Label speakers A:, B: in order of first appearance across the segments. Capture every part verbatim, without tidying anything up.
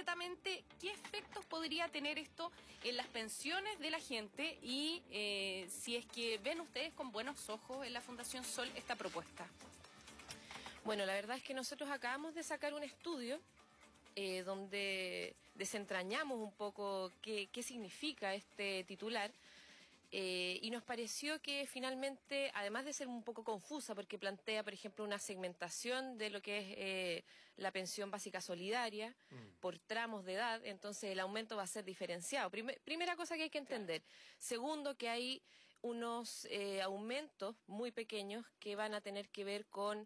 A: concretamente qué efectos podría tener esto en las pensiones de la gente y eh, si es que ven ustedes con buenos ojos en la Fundación Sol esta propuesta.
B: Bueno, la verdad es que nosotros acabamos de sacar un estudio eh, donde desentrañamos un poco qué, qué significa este titular. Eh, y nos pareció que finalmente, además de ser un poco confusa, porque plantea, por ejemplo, una segmentación de lo que es eh, la pensión básica solidaria mm. por tramos de edad, entonces el aumento va a ser diferenciado. Primer, primera cosa que hay que entender. Claro. Segundo, que hay unos eh, aumentos muy pequeños que van a tener que ver con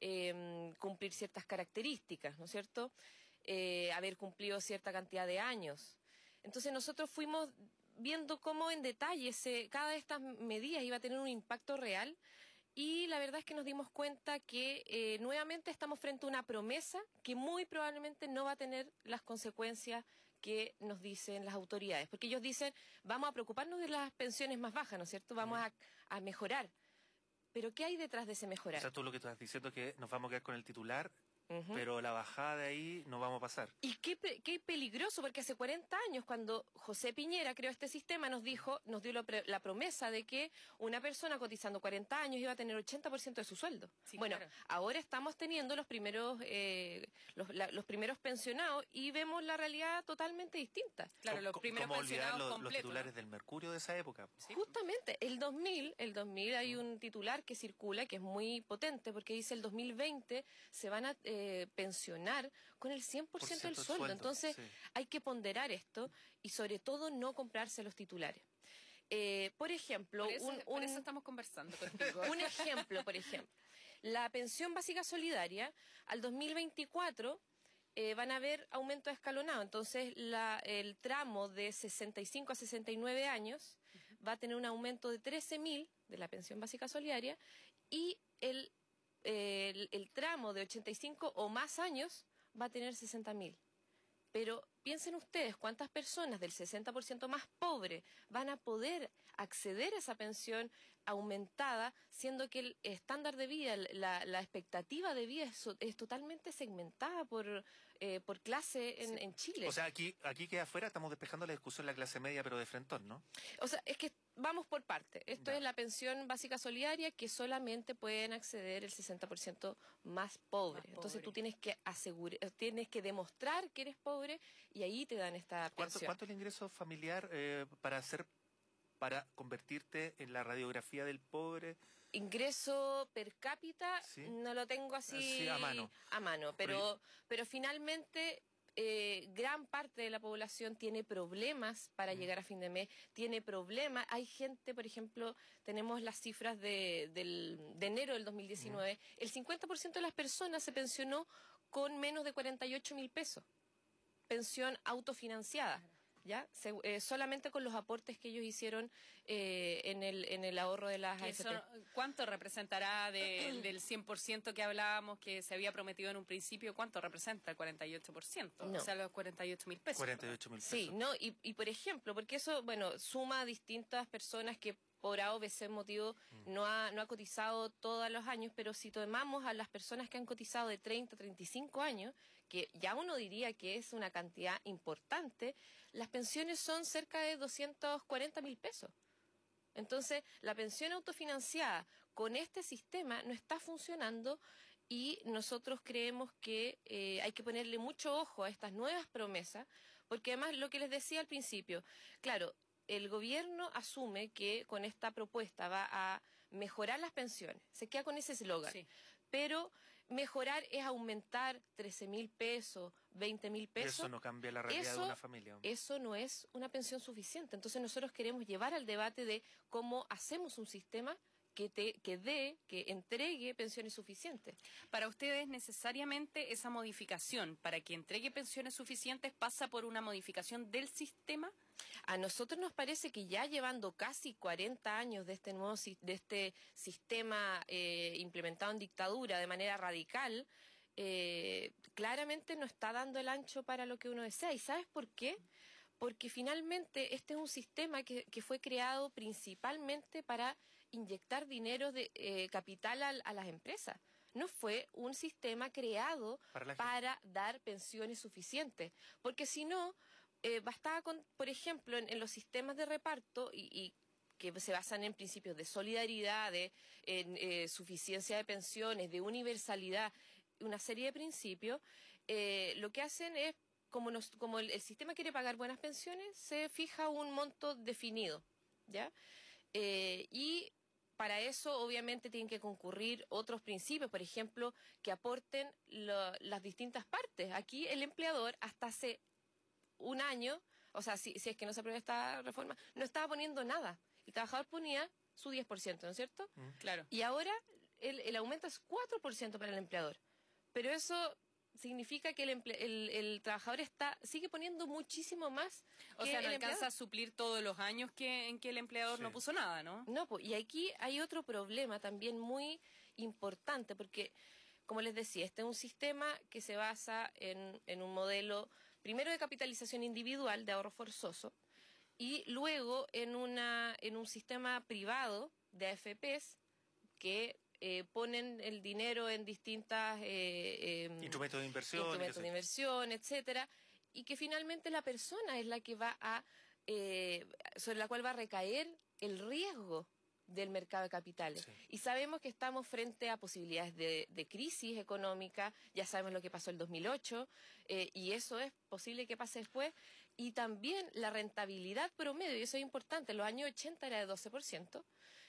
B: eh, cumplir ciertas características, ¿no es cierto? Eh, haber cumplido cierta cantidad de años. Entonces nosotros fuimos viendo cómo en detalle se, cada de estas medidas iba a tener un impacto real y la verdad es que nos dimos cuenta que eh, nuevamente estamos frente a una promesa que muy probablemente no va a tener las consecuencias que nos dicen las autoridades, porque ellos dicen vamos a preocuparnos de las pensiones más bajas, ¿no es cierto? Vamos a, a mejorar. Pero ¿qué hay detrás de ese mejorar?
C: O sea, tú lo que estás diciendo es que nos vamos a quedar con el titular, Uh-huh. pero la bajada de ahí no vamos a pasar.
B: Y qué, qué peligroso, porque hace cuarenta años, cuando José Piñera creó este sistema, nos dijo, nos dio lo, la promesa de que una persona cotizando cuarenta años iba a tener ochenta por ciento de su sueldo. Sí, bueno, claro. Ahora estamos teniendo los primeros eh, los, la, los primeros pensionados y vemos la realidad totalmente distinta.
A: Claro, los primeros
C: ¿Cómo
A: pensionados
C: olvidar
A: completos,
C: los titulares
A: ¿no?
C: del Mercurio de esa época?
B: ¿Sí? Justamente, el dos mil, el dos mil hay un titular que circula que es muy potente porque dice el dos mil veinte se van a eh, pensionar con el cien por ciento del sueldo. sueldo. Entonces sí. Hay que ponderar esto y sobre todo no comprarse los titulares. Eh, por ejemplo,
A: por eso,
B: un,
A: por
B: un,
A: eso estamos conversando contigo.
B: Un ejemplo, por ejemplo, la pensión básica solidaria al dos mil veinticuatro eh, van a haber aumento escalonado. Entonces la, el tramo de sesenta y cinco a sesenta y nueve años uh-huh. va a tener un aumento de trece mil de la pensión básica solidaria y el El, el tramo de ochenta y cinco o más años va a tener sesenta mil. Pero piensen ustedes cuántas personas del sesenta por ciento más pobre van a poder acceder a esa pensión aumentada, siendo que el estándar de vida, la, la expectativa de vida es, es totalmente segmentada por, eh, por clase en, sí. en Chile.
C: O sea, aquí, aquí que afuera estamos despejando la discusión en la clase media, pero de frentón, ¿no?
B: O sea, es que vamos por parte. Esto
C: no.
B: es la pensión básica solidaria que solamente pueden acceder el sesenta por ciento más pobre. Más Entonces pobre. Tú tienes que asegurar, tienes que demostrar que eres pobre y ahí te dan esta
C: ¿Cuánto,
B: pensión.
C: ¿Cuánto es el ingreso familiar eh, para hacer para convertirte en la radiografía del pobre?
B: Ingreso per cápita, ¿sí? No lo tengo así
C: sí, a mano,
B: a mano pero, pero, pero finalmente eh, gran parte de la población tiene problemas para mm. llegar a fin de mes, tiene problemas. Hay gente, por ejemplo, tenemos las cifras de, del, de enero del dos mil diecinueve, mm. el cincuenta por ciento de las personas se pensionó con menos de cuarenta y ocho mil pesos. Pensión autofinanciada. ¿Ya? Se, eh, solamente con los aportes que ellos hicieron eh, en, el, en el ahorro de las A F P.
A: ¿Cuánto representará de, del cien por ciento que hablábamos que se había prometido en un principio? ¿Cuánto representa el cuarenta y ocho por ciento?
B: No.
A: O sea, los cuarenta y ocho mil pesos.
C: cuarenta y ocho mil pesos.
B: Sí, no, y, y por ejemplo, porque eso, bueno, suma a distintas personas que por A o B C motivo mm. no ha, no ha cotizado todos los años, pero si tomamos a las personas que han cotizado de treinta a treinta y cinco años, que ya uno diría que es una cantidad importante, las pensiones son cerca de doscientos cuarenta mil pesos. Entonces, la pensión autofinanciada con este sistema no está funcionando y nosotros creemos que eh, hay que ponerle mucho ojo a estas nuevas promesas, porque además lo que les decía al principio, claro, el gobierno asume que con esta propuesta va a mejorar las pensiones, se queda con ese eslogan, sí. Pero mejorar es aumentar trece mil pesos, veinte mil pesos.
C: Eso no cambia la realidad
B: eso,
C: de una familia.
B: Eso no es una pensión suficiente. Entonces nosotros queremos llevar al debate de cómo hacemos un sistema que te que dé, que entregue pensiones suficientes.
A: Para ustedes necesariamente esa modificación, para que entregue pensiones suficientes, pasa por una modificación del sistema.
B: A nosotros nos parece que ya llevando casi cuarenta años de este nuevo de este sistema eh, implementado en dictadura de manera radical, eh, claramente no está dando el ancho para lo que uno desea. ¿Y sabes por qué? Porque finalmente este es un sistema que, que fue creado principalmente para inyectar dinero de eh, capital a, a las empresas. no fue un sistema creado
C: Para
B: para,
C: la gente.
B: dar pensiones suficientes, porque si no, eh, bastaba con, por ejemplo, en, en los sistemas de reparto y, y que se basan en principios de solidaridad, de en, eh, suficiencia de pensiones, de universalidad, una serie de principios, eh, lo que hacen es, como, nos, como el, el sistema quiere pagar buenas pensiones, se fija un monto definido, ¿ya? Eh, y para eso, obviamente, tienen que concurrir otros principios, por ejemplo, que aporten lo, las distintas partes. Aquí el empleador, hasta hace un año, o sea, si, si es que no se aprueba esta reforma, no estaba poniendo nada. El trabajador ponía su diez por ciento, ¿no es cierto?
C: Mm.
A: Claro.
B: Y ahora el, el aumento es cuatro por ciento para el empleador. Pero eso significa que el, emple el, el trabajador está sigue poniendo muchísimo más.
A: O
B: que
A: sea, no
B: el
A: alcanza
B: empleador.
A: a suplir todos los años que en que el empleador
C: Sí.
A: no puso nada, ¿no?
B: No, pues, y aquí hay otro problema también muy importante, porque, como les decía, este es un sistema que se basa en, en un modelo, primero de capitalización individual, de ahorro forzoso, y luego en, una, en un sistema privado de A F Pes que eh, ponen el dinero en distintas eh, eh,
C: Instrumentos de inversión.
B: instrumentos
C: qué
B: de
C: sé yo.
B: inversión, etcétera, y que finalmente la persona es la que va a, eh, sobre la cual va a recaer el riesgo del mercado de capitales.
C: Sí.
B: Y sabemos que estamos frente a posibilidades de, de crisis económica, ya sabemos lo que pasó el dos mil ocho, eh, y eso es posible que pase después, y también la rentabilidad promedio, y eso es importante, en los años ochenta era de doce por ciento,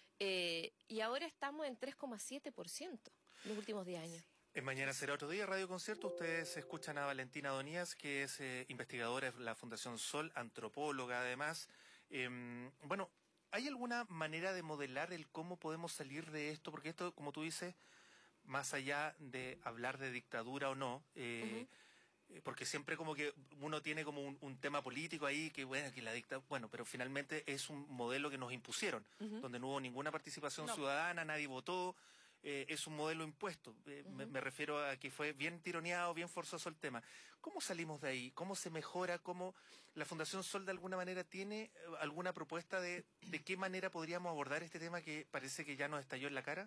B: eh, y ahora estamos en tres coma siete por ciento los últimos diez años.
C: En Mañana Será Otro Día, Radio Concierto, ustedes escuchan a Valentina Donías, que es eh, investigadora de la Fundación Sol, antropóloga además. Eh, bueno, ¿hay alguna manera de modelar el cómo podemos salir de esto? Porque esto, como tú dices, más allá de hablar de dictadura o no, eh, eh, porque siempre como que uno tiene como un, un tema político ahí, que bueno, que la dicta, bueno, pero finalmente es un modelo que nos impusieron,
B: Uh-huh.
C: donde no hubo ninguna participación
A: No.
C: ciudadana, nadie votó. Eh, es un modelo impuesto. Eh, me,
B: Ujú.
C: me refiero a que fue bien tironeado, bien forzoso el tema. ¿Cómo salimos de ahí? ¿Cómo se mejora? ¿Cómo la Fundación Sol de alguna manera tiene eh, alguna propuesta de, de qué manera podríamos abordar este tema que parece que ya nos estalló en la cara?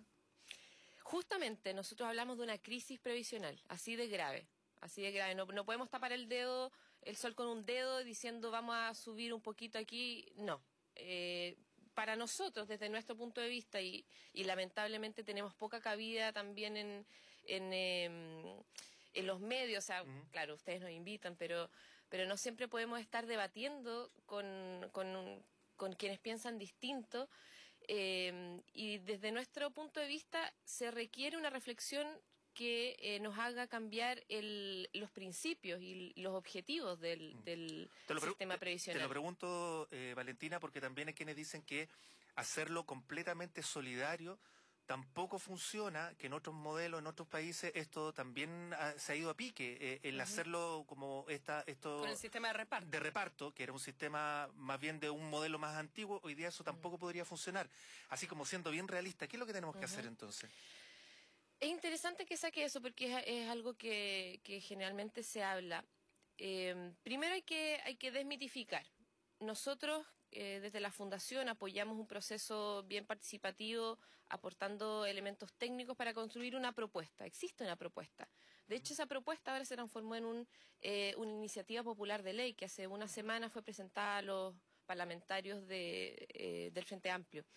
B: Justamente nosotros hablamos de una crisis previsional, así de grave, así de grave. No, no podemos tapar el dedo, el sol con un dedo diciendo vamos a subir un poquito aquí. No. Eh, para nosotros, desde nuestro punto de vista, y, y lamentablemente tenemos poca cabida también en, en, eh, en los medios, o sea,
C: Ujú.
B: claro, ustedes nos invitan, pero, pero no siempre podemos estar debatiendo con, con, con quienes piensan distinto. Eh, y desde nuestro punto de vista se requiere una reflexión que eh, nos haga cambiar el, los principios y los objetivos del,
C: Mm.
B: del
C: Te lo, pre-
B: sistema
C: te-
B: previsional.
C: te lo pregunto, eh, Valentina, porque también hay quienes dicen que hacerlo completamente solidario tampoco funciona, que en otros modelos, en otros países, esto también ha- se ha ido a pique, eh, el
B: Ujú.
C: hacerlo como esta, esto
A: Con el sistema de reparto.
C: de reparto, que era un sistema más bien de un modelo más antiguo, hoy día eso tampoco podría funcionar. Así como siendo bien realista, ¿qué es lo que tenemos que
B: Ujú.
C: hacer entonces?
B: Es interesante que saque eso porque es, es algo que, que generalmente se habla. Eh, primero hay que, hay que desmitificar. Nosotros eh, desde la Fundación apoyamos un proceso bien participativo, aportando elementos técnicos para construir una propuesta. Existe una propuesta. De hecho, esa propuesta ahora se transformó en un, eh, una iniciativa popular de ley que hace una semana fue presentada a los parlamentarios de, eh, del Frente Amplio.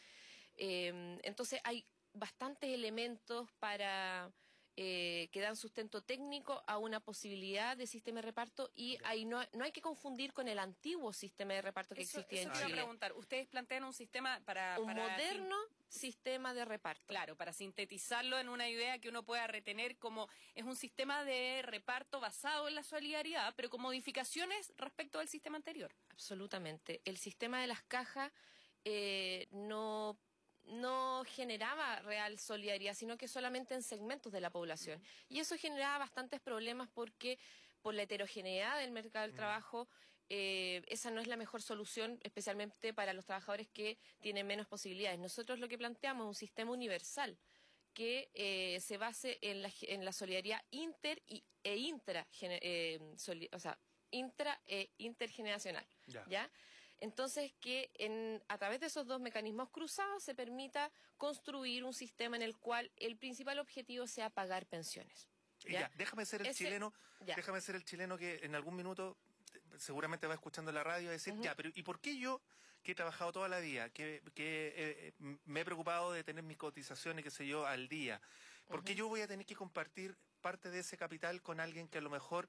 B: Eh, entonces hay bastantes elementos para eh, que dan sustento técnico a una posibilidad de sistema de reparto y
C: Ya.
B: ahí no, no hay que confundir con el antiguo sistema de reparto que
A: Eso,
B: existía
A: eso
B: en
A: te iba a
B: Chile.
A: preguntar. Ustedes plantean un sistema para...
B: Un
A: para
B: moderno sistema de reparto.
A: Claro, para sintetizarlo en una idea que uno pueda retener como es un sistema de reparto basado en la solidaridad, pero con modificaciones respecto al sistema anterior.
B: Absolutamente. El sistema de las cajas eh, no, no generaba real solidaridad, sino que solamente en segmentos de la población. Y eso generaba bastantes problemas porque por la heterogeneidad del mercado del
C: Mm.
B: trabajo, eh, esa no es la mejor solución, especialmente para los trabajadores que tienen menos posibilidades. Nosotros lo que planteamos es un sistema universal que eh, se base en la, en la solidaridad inter y, e intra, gene- eh, soli- o sea, intra e intergeneracional.
C: Ya.
B: ¿Ya? Entonces, que en, a través de esos dos mecanismos cruzados se permita construir un sistema en el cual el principal objetivo sea pagar pensiones.
C: ¿Ya? Ya, déjame ser el
B: Ese,
C: chileno,
B: ya.
C: déjame ser el chileno que en algún minuto seguramente va escuchando la radio y decir, uh-huh. ya, pero ¿y por qué yo, que he trabajado toda la vida, que, que eh, me he preocupado de tener mis cotizaciones, qué sé yo, al día, por qué uh-huh. yo voy a tener que compartir parte de ese capital con alguien que a lo mejor,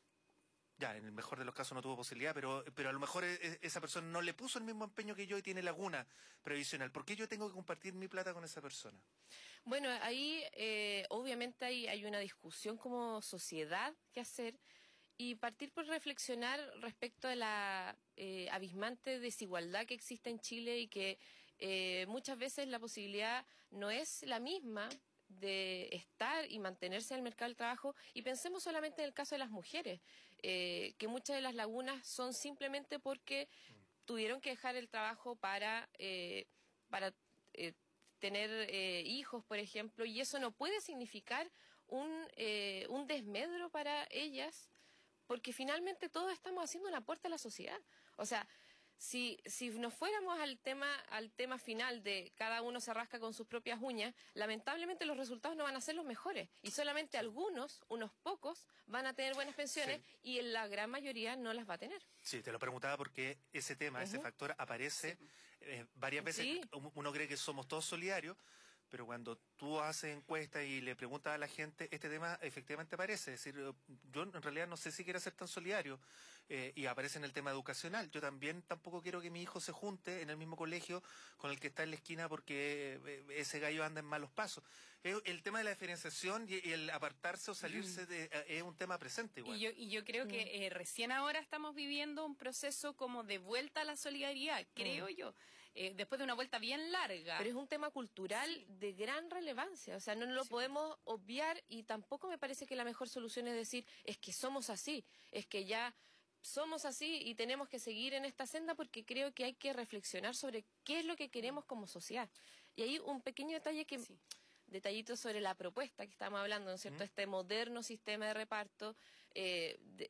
C: ya, en el mejor de los casos no tuvo posibilidad, pero, pero a lo mejor esa persona no le puso el mismo empeño que yo y tiene laguna previsional? ¿Por qué yo tengo que compartir mi plata con esa persona?
B: Bueno, ahí eh, obviamente hay, hay una discusión como sociedad que hacer y partir por reflexionar respecto a la eh, abismante desigualdad que existe en Chile y que eh, muchas veces la posibilidad no es la misma de estar y mantenerse en el mercado del trabajo, y pensemos solamente en el caso de las mujeres, eh, que muchas de las lagunas son simplemente porque tuvieron que dejar el trabajo para, eh, para eh, tener eh, hijos, por ejemplo, y eso no puede significar un, eh, un desmedro para ellas, porque finalmente todos estamos haciendo una aporte a la sociedad. O sea, si, si nos fuéramos al tema, al tema final de cada uno se rasca con sus propias uñas, lamentablemente los resultados no van a ser los mejores. Y solamente algunos, unos pocos, van a tener buenas pensiones, sí. y la gran mayoría no las va a tener.
C: Sí, te lo preguntaba porque ese tema, uh-huh. ese factor aparece sí. eh, varias veces. Sí. Uno cree que somos todos solidarios, pero cuando tú haces encuestas y le preguntas a la gente, este tema efectivamente aparece. Es decir, yo en realidad no sé si quiero ser tan solidario, eh, y aparece en el tema educacional. Yo también tampoco quiero que mi hijo se junte en el mismo colegio con el que está en la esquina porque ese gallo anda en malos pasos. El tema de la diferenciación y el apartarse o salirse de, es un tema presente igual.
A: Y yo, y yo creo que eh, recién ahora estamos viviendo un proceso como de vuelta a la solidaridad, creo mm. yo. Eh, después de una vuelta bien larga.
B: Pero es un tema cultural sí. de gran relevancia, o sea, no lo sí. podemos obviar, y tampoco me parece que la mejor solución es decir, es que somos así, es que ya somos así y tenemos que seguir en esta senda, porque creo que hay que reflexionar sobre qué es lo que queremos como sociedad. Y hay un pequeño detalle que... Sí. Detallito sobre la propuesta que estamos hablando, ¿no es cierto? Mm. Este moderno sistema de reparto, eh, de,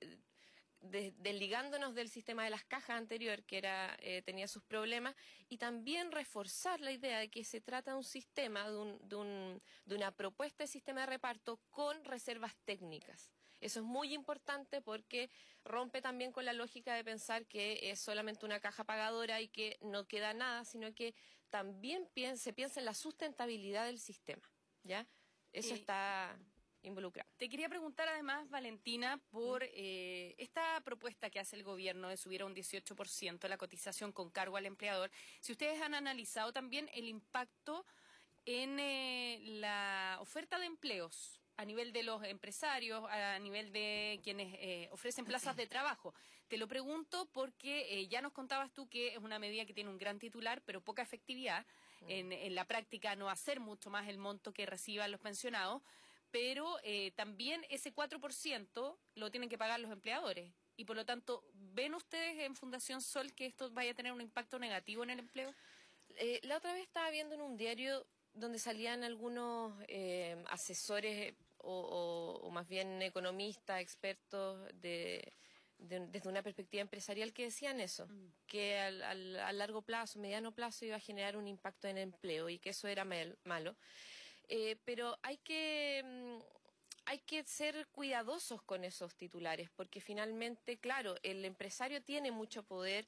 B: de, desligándonos del sistema de las cajas anterior, que era eh, tenía sus problemas, y también reforzar la idea de que se trata de un sistema, de, un, de, un, de una propuesta de sistema de reparto con reservas técnicas. Eso es muy importante porque rompe también con la lógica de pensar que es solamente una caja pagadora y que no queda nada, sino que también piensa, se piensa en la sustentabilidad del sistema, ¿ya? Eso eh, está involucrado.
A: Te quería preguntar además, Valentina, por eh, esta propuesta que hace el gobierno de subir a un dieciocho por ciento la cotización con cargo al empleador. Si ustedes han analizado también el impacto en eh, la oferta de empleos a nivel de los empresarios, a nivel de quienes eh, ofrecen plazas de trabajo. Te lo pregunto porque eh, ya nos contabas tú que es una medida que tiene un gran titular, pero poca efectividad. Mm. En, en la práctica no va a ser mucho más el monto que reciban los pensionados, pero eh, también ese cuatro por ciento lo tienen que pagar los empleadores. Y por lo tanto, ¿ven ustedes en Fundación Sol que esto vaya a tener un impacto negativo en el empleo?
B: Eh, la otra vez estaba viendo en un diario donde salían algunos eh, asesores o, o, o más bien economistas, expertos de, de, desde una perspectiva empresarial que decían eso, mm. que al, al, a largo plazo, mediano plazo iba a generar un impacto en el empleo y que eso era mal, malo. Eh, pero hay que... Hay que ser cuidadosos con esos titulares, porque finalmente, claro, el empresario tiene mucho poder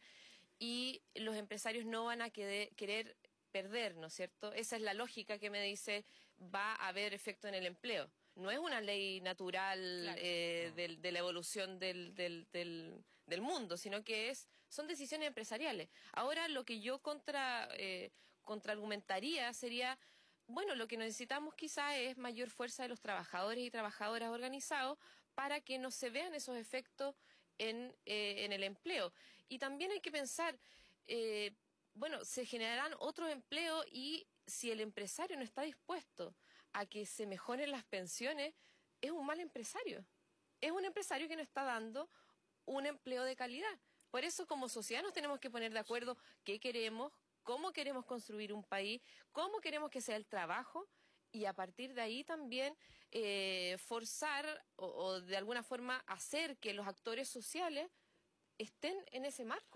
B: y los empresarios no van a querer, querer perder, ¿no es cierto? Esa es la lógica que me dice va a haber efecto en el empleo. No es una ley natural claro. eh, no. de, de la evolución del, del, del, del mundo, sino que es son decisiones empresariales. Ahora lo que yo contra eh, contraargumentaría sería, bueno, lo que necesitamos quizá es mayor fuerza de los trabajadores y trabajadoras organizados para que no se vean esos efectos en, eh, en el empleo. Y también hay que pensar, eh, bueno, se generarán otros empleos y si el empresario no está dispuesto a que se mejoren las pensiones, es un mal empresario. Es un empresario que no está dando un empleo de calidad. Por eso, como sociedad, nos tenemos que poner de acuerdo qué queremos, cómo queremos construir un país, cómo queremos que sea el trabajo, y a partir de ahí también eh, forzar o, o de alguna forma hacer que los actores sociales estén en ese marco.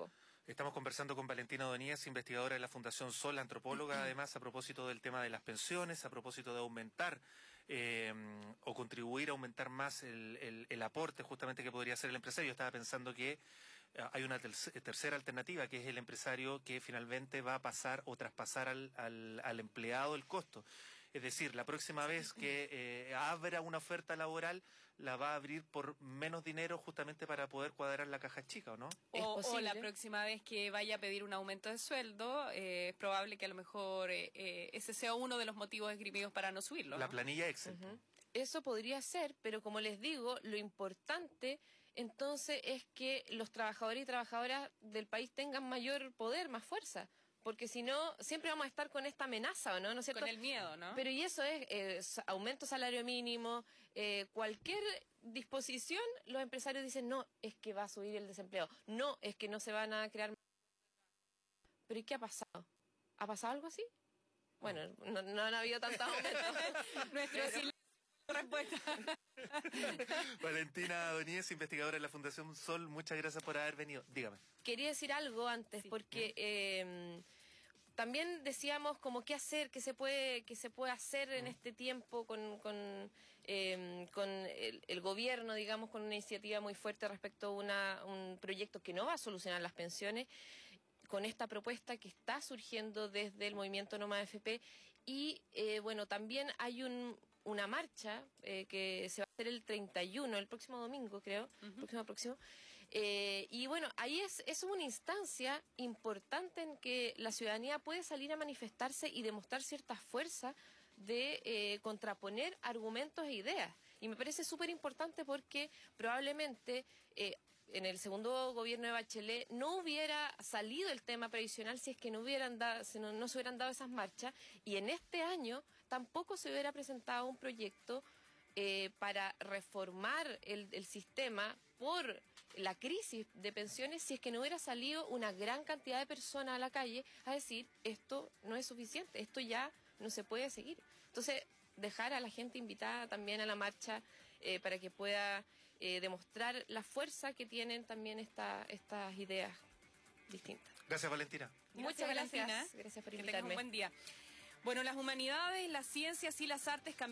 C: Estamos conversando con Valentina Donías, investigadora de la Fundación Sol, antropóloga, además, a propósito del tema de las pensiones, a propósito de aumentar eh, o contribuir a aumentar más el, el, el aporte justamente que podría hacer el empresario. Estaba pensando que eh, hay una tercera alternativa, que es el empresario que finalmente va a pasar o traspasar al, al, al empleado el costo. Es decir, la próxima vez que eh, abra una oferta laboral, la va a abrir por menos dinero justamente para poder cuadrar la caja chica, ¿o no?
A: O, o la próxima vez que vaya a pedir un aumento de sueldo, eh, es probable que a lo mejor eh, eh, ese sea uno de los motivos esgrimidos para no subirlo, ¿no?
C: La planilla Excel.
B: Uh-huh. Eso podría ser, pero como les digo, lo importante entonces es que los trabajadores y trabajadoras del país tengan mayor poder, más fuerza. Porque si no, siempre vamos a estar con esta amenaza, ¿o no? ¿No es cierto?
A: Con el miedo, ¿no?
B: Pero y eso es eh, aumento salario mínimo, eh, cualquier disposición, los empresarios dicen, no, es que va a subir el desempleo, no, es que no se van a crear... ¿Pero y qué ha pasado? ¿Ha pasado algo así? Bueno, no, no han habido tantos aumentos.
A: Nuestro silencio respuesta.
C: Valentina Donías, investigadora de la Fundación Sol, muchas gracias por haber venido. Dígame.
B: Quería decir algo antes, sí, porque eh, también decíamos como qué hacer, qué se puede, qué se puede hacer en este tiempo con, con, eh, con el, el gobierno, digamos, con una iniciativa muy fuerte respecto a una, un proyecto que no va a solucionar las pensiones, con esta propuesta que está surgiendo desde el movimiento Nómada F P. Y eh, bueno, también hay un... una marcha eh, que se va a hacer el treinta y uno, el próximo domingo, creo, uh-huh. próximo, próximo. Eh, y bueno, ahí es, es una instancia importante en que la ciudadanía puede salir a manifestarse y demostrar cierta fuerza de eh, contraponer argumentos e ideas. Y me parece súper importante porque probablemente... Eh, en el segundo gobierno de Bachelet no hubiera salido el tema previsional si es que no, hubieran dado, si no, no se hubieran dado esas marchas, y en este año tampoco se hubiera presentado un proyecto eh, para reformar el, el sistema por la crisis de pensiones si es que no hubiera salido una gran cantidad de personas a la calle a decir esto no es suficiente, esto ya no se puede seguir. Entonces, dejar a la gente invitada también a la marcha eh, para que pueda... Eh, demostrar la fuerza que tienen también esta, estas ideas distintas.
C: Gracias, Valentina.
B: Muchas gracias.
A: Valentina.
B: Gracias por
A: que
B: invitarme.
A: tengas un buen día. Bueno, las humanidades, las ciencias y las artes cambian.